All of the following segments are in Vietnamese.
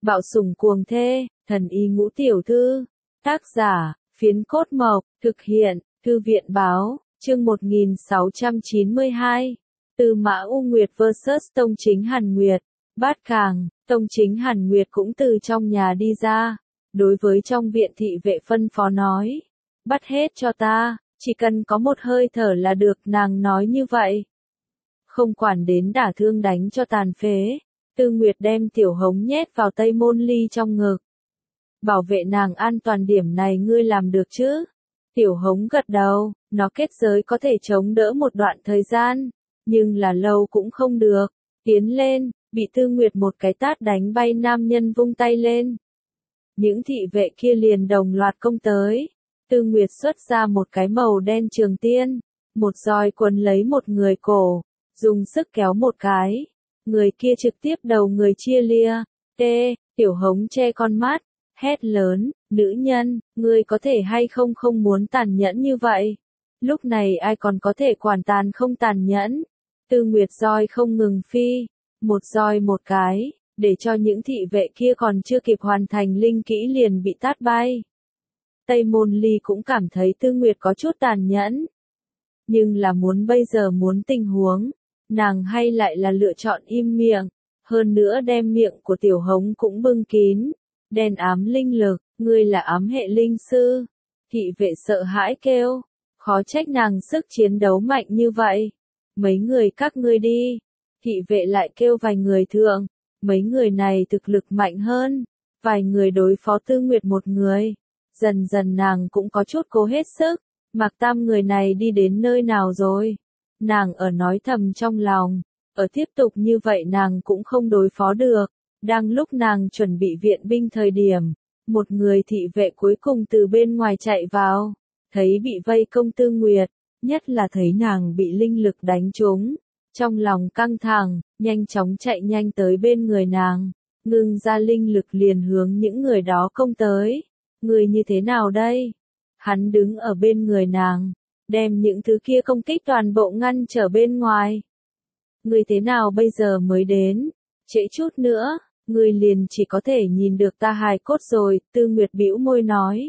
Bạo sủng cuồng thê, thần y ngũ tiểu thư. Tác giả, Phiến Cốt Mộc, thực hiện, Thư viện báo, chương 1692. Tư Mã U Nguyệt vs Tông Chính Hàn Nguyệt. Bát Càng, Tông Chính Hàn Nguyệt cũng từ trong nhà đi ra. Đối với trong viện thị vệ phân phó nói. Bắt hết cho ta, chỉ cần có một hơi thở là được, nàng nói như vậy. Không quản đến đả thương đánh cho tàn phế. Tư Nguyệt đem Tiểu Hống nhét vào Tây Môn Ly trong ngực. Bảo vệ nàng an toàn, điểm này ngươi làm được chứ? Tiểu Hống gật đầu, nó kết giới có thể chống đỡ một đoạn thời gian, nhưng là lâu cũng không được. Tiến lên, bị Tư Nguyệt một cái tát đánh bay, nam nhân vung tay lên. Những thị vệ kia liền đồng loạt công tới. Tư Nguyệt xuất ra một cái màu đen trường tiên, một roi quấn lấy một người cổ, dùng sức kéo một cái. Người kia trực tiếp đầu người chia lia. Tiểu Hống che con mắt, hét lớn, nữ nhân, ngươi có thể hay không không muốn tàn nhẫn như vậy. Lúc này ai còn có thể quản tàn không tàn nhẫn. Tư Nguyệt roi không ngừng phi, một roi một cái, để cho những thị vệ kia còn chưa kịp hoàn thành linh kỹ liền bị tát bay. Tây Môn Ly cũng cảm thấy Tư Nguyệt có chút tàn nhẫn. Nhưng là bây giờ muốn tình huống, nàng hay lại là lựa chọn im miệng, hơn nữa đem miệng của Tiểu Hống cũng bưng kín. Đen ám linh lực, ngươi là ám hệ linh sư. Thị vệ sợ hãi kêu, khó trách nàng sức chiến đấu mạnh như vậy. Mấy người các ngươi đi. Thị vệ lại kêu vài người thượng, mấy người này thực lực mạnh hơn, vài người đối phó Tư Nguyệt một người. Dần dần nàng cũng có chút cố hết sức. Mạc Tam người này đi đến nơi nào rồi? Nàng ở nói thầm trong lòng, ở tiếp tục như vậy nàng cũng không đối phó được. Đang lúc nàng chuẩn bị viện binh thời điểm, một người thị vệ cuối cùng từ bên ngoài chạy vào, thấy bị vây công Tư Nguyệt, nhất là thấy nàng bị linh lực đánh trúng, trong lòng căng thẳng, nhanh chóng chạy nhanh tới bên người nàng, ngưng ra linh lực liền hướng những người đó công tới. Người như thế nào đây? Hắn đứng ở bên người nàng, đem những thứ kia công kích toàn bộ ngăn trở bên ngoài. Người thế nào bây giờ mới đến? Trễ chút nữa, người liền chỉ có thể nhìn được ta hài cốt rồi. Tư Nguyệt bĩu môi nói.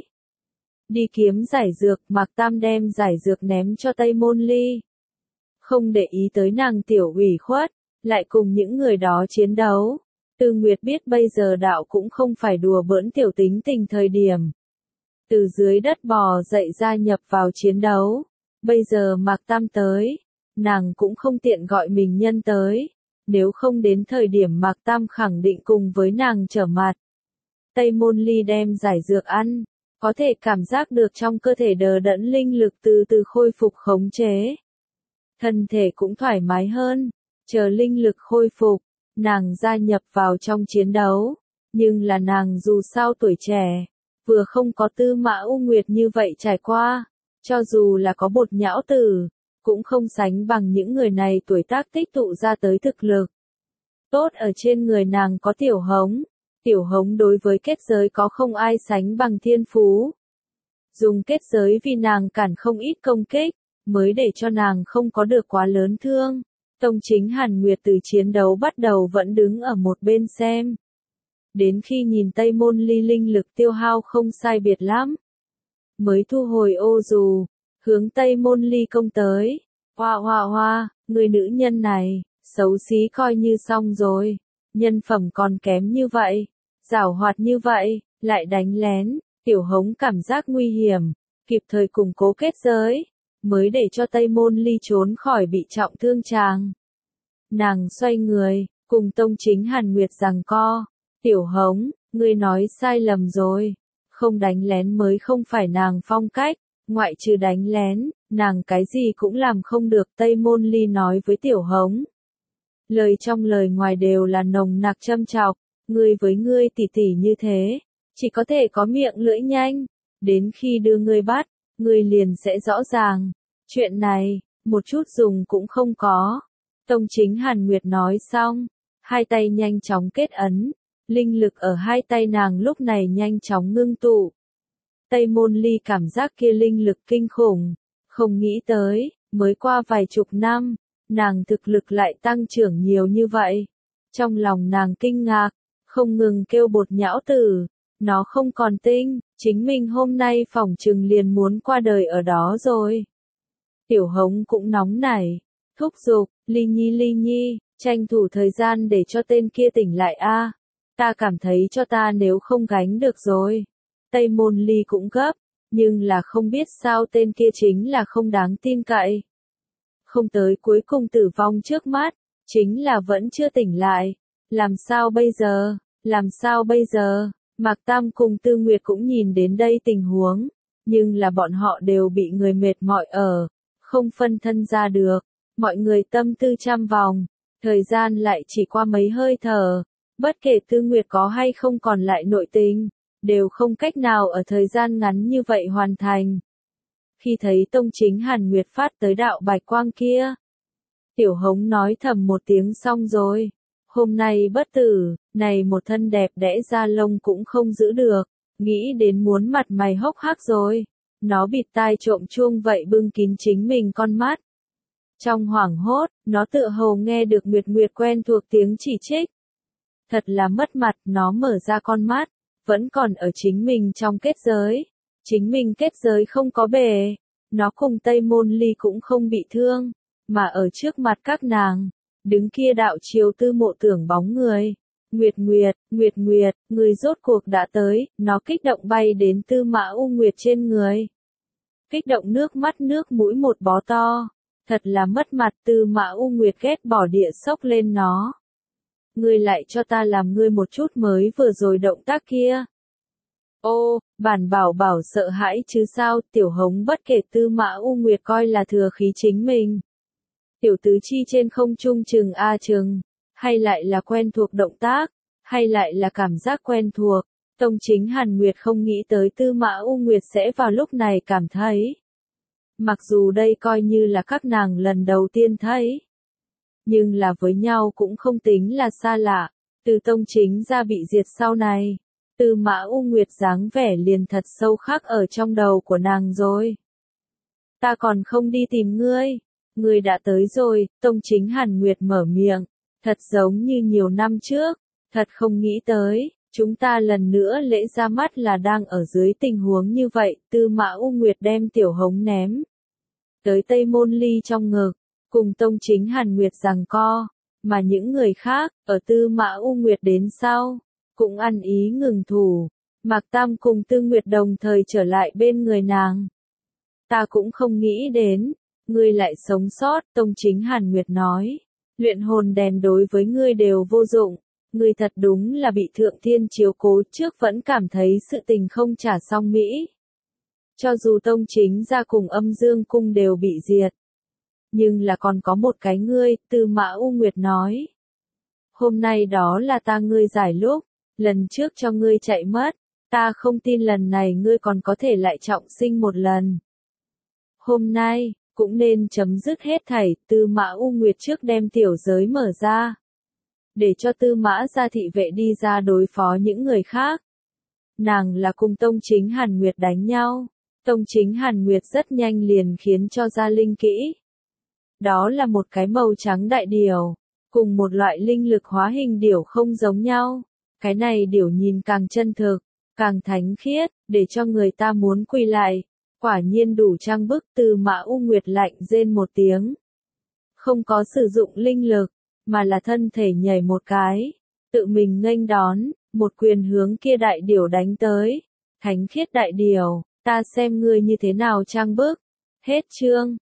Đi kiếm giải dược. Mạc Tam đem giải dược ném cho Tây Môn Ly. Không để ý tới nàng tiểu ủy khuất, lại cùng những người đó chiến đấu. Tư Nguyệt biết bây giờ đạo cũng không phải đùa bỡn tiểu tính tình thời điểm. Từ dưới đất bò dậy gia nhập vào chiến đấu. Bây giờ Mạc Tam tới, nàng cũng không tiện gọi mình nhân tới. Nếu không đến thời điểm Mạc Tam khẳng định cùng với nàng trở mặt. Tây Môn Ly đem giải dược ăn, có thể cảm giác được trong cơ thể đờ đẫn linh lực từ từ khôi phục khống chế. Thân thể cũng thoải mái hơn, chờ linh lực khôi phục, nàng gia nhập vào trong chiến đấu. Nhưng là nàng dù sao tuổi trẻ, vừa không có Tư Mã U Nguyệt như vậy trải qua, cho dù là có Bột Nhão Tử, cũng không sánh bằng những người này tuổi tác tích tụ ra tới thực lực. Tốt ở trên người nàng có Tiểu Hống. Tiểu Hống đối với kết giới có không ai sánh bằng thiên phú. Dùng kết giới vì nàng cản không ít công kích, mới để cho nàng không có được quá lớn thương. Tông Chính Hàn Nguyệt từ chiến đấu bắt đầu vẫn đứng ở một bên xem. Đến khi nhìn Tây Môn Ly linh lực tiêu hao không sai biệt lắm, mới thu hồi ô dù, hướng Tây Môn Ly công tới. Hoa, người nữ nhân này, xấu xí coi như xong rồi. Nhân phẩm còn kém như vậy, giảo hoạt như vậy, lại đánh lén. Tiểu Hống cảm giác nguy hiểm, kịp thời củng cố kết giới, mới để cho Tây Môn Ly trốn khỏi bị trọng thương chàng. Nàng xoay người, cùng Tông Chính Hàn Nguyệt giằng co. Tiểu Hống, ngươi nói sai lầm rồi. Không đánh lén mới không phải nàng phong cách, ngoại trừ đánh lén, nàng cái gì cũng làm không được. Tây Môn Ly nói với Tiểu Hống. Lời trong lời ngoài đều là nồng nặc châm chọc, ngươi với ngươi tỉ tỉ như thế, chỉ có thể có miệng lưỡi nhanh, đến khi đưa ngươi bắt, ngươi liền sẽ rõ ràng. Chuyện này, một chút dùng cũng không có. Tông Chính Hàn Nguyệt nói xong, hai tay nhanh chóng kết ấn, linh lực ở hai tay nàng lúc này nhanh chóng ngưng tụ. Tây Môn Ly cảm giác kia linh lực kinh khủng, không nghĩ tới, mới qua vài chục năm, nàng thực lực lại tăng trưởng nhiều như vậy. Trong lòng nàng kinh ngạc, không ngừng kêu bột nhão tử, nó không còn tinh, chính mình hôm nay phỏng chừng liền muốn qua đời ở đó rồi. Tiểu Hống cũng nóng nảy, thúc giục, Ly Nhi, tranh thủ thời gian để cho tên kia tỉnh lại a. Ta cảm thấy cho ta nếu không gánh được rồi. Tây Môn Ly cũng gấp, nhưng là không biết sao tên kia chính là không đáng tin cậy. Không tới cuối cùng tử vong trước mắt, chính là vẫn chưa tỉnh lại. Làm sao bây giờ, làm sao bây giờ? Mạc Tam cùng Tư Nguyệt cũng nhìn đến đây tình huống, nhưng là bọn họ đều bị người mệt mỏi ở, không phân thân ra được. Mọi người tâm tư trăm vòng, thời gian lại chỉ qua mấy hơi thở, bất kể Tư Nguyệt có hay không còn lại nội tình, đều không cách nào ở thời gian ngắn như vậy hoàn thành. Khi thấy Tông Chính Hàn Nguyệt phát tới đạo bạch quang kia, Tiểu Hống nói thầm một tiếng xong rồi. Hôm nay bất tử, này một thân đẹp đẽ da lông cũng không giữ được, nghĩ đến muốn mặt mày hốc hác rồi. Nó bịt tai trộm chuông vậy bưng kín chính mình con mắt. Trong hoảng hốt, nó tựa hồ nghe được Nguyệt Nguyệt quen thuộc tiếng chỉ trích. Thật là mất mặt, nó mở ra con mắt, vẫn còn ở chính mình trong kết giới. Chính mình kết giới không có bể, nó cùng Tây Môn Ly cũng không bị thương, mà ở trước mặt các nàng, đứng kia đạo chiều Tư Mộ Tưởng bóng người. Nguyệt Nguyệt, người rốt cuộc đã tới, nó kích động bay đến Tư Mã U Nguyệt trên người. Kích động nước mắt nước mũi một bó to. Thật là mất mặt. Tư Mã U Nguyệt ghét bỏ địa sốc lên nó. Ngươi lại cho ta làm ngươi một chút mới vừa rồi động tác kia. Ô, bản bảo bảo sợ hãi chứ sao. Tiểu Hống bất kể Tư Mã U Nguyệt coi là thừa khí chính mình. Tiểu tứ chi trên không trung chừng a chừng, hay lại là quen thuộc động tác, hay lại là cảm giác quen thuộc. Tông Chính Hàn Nguyệt không nghĩ tới Tư Mã U Nguyệt sẽ vào lúc này cảm thấy. Mặc dù đây coi như là các nàng lần đầu tiên thấy, nhưng là với nhau cũng không tính là xa lạ. Từ Tông Chính ra bị diệt sau này, Tư Mã U Nguyệt dáng vẻ liền thật sâu khắc ở trong đầu của nàng rồi. Ta còn không đi tìm ngươi. Ngươi đã tới rồi. Tông Chính Hàn Nguyệt mở miệng, thật giống như nhiều năm trước, thật không nghĩ tới, chúng ta lần nữa lễ ra mắt là đang ở dưới tình huống như vậy. Tư Mã U Nguyệt đem Tiểu Hống ném tới Tây Môn Ly trong ngực, cùng Tông Chính Hàn Nguyệt giằng co, mà những người khác, ở Tư Mã U Nguyệt đến sau, cũng ăn ý ngừng thủ. Mạc Tam cùng Tư Nguyệt đồng thời trở lại bên người nàng. Ta cũng không nghĩ đến, ngươi lại sống sót. Tông Chính Hàn Nguyệt nói, luyện hồn đèn đối với ngươi đều vô dụng, ngươi thật đúng là bị Thượng Thiên chiếu cố. Trước vẫn cảm thấy sự tình không trả xong mỹ. Cho dù Tông Chính gia cùng Âm Dương cung đều bị diệt, nhưng là còn có một cái ngươi. Tư Mã U Nguyệt nói, hôm nay đó là ta ngươi giải lúc, lần trước cho ngươi chạy mất, ta không tin lần này ngươi còn có thể lại trọng sinh một lần. Hôm nay, cũng nên chấm dứt hết thảy. Tư Mã U Nguyệt trước đem tiểu giới mở ra, để cho Tư Mã gia thị vệ đi ra đối phó những người khác. Nàng là cùng Tông Chính Hàn Nguyệt đánh nhau. Tông Chính Hàn Nguyệt rất nhanh liền khiến cho ra linh kỹ. Đó là một cái màu trắng đại điểu, cùng một loại linh lực hóa hình điểu không giống nhau. Cái này điểu nhìn càng chân thực, càng thánh khiết, để cho người ta muốn quỳ lại. Quả nhiên đủ trang bức. Tư Mã U Nguyệt lạnh rên một tiếng. Không có sử dụng linh lực, mà là thân thể nhảy một cái, tự mình nghênh đón, một quyền hướng kia đại điểu đánh tới. Thánh khiết đại điểu, ta xem ngươi như thế nào trang bức. Hết chương.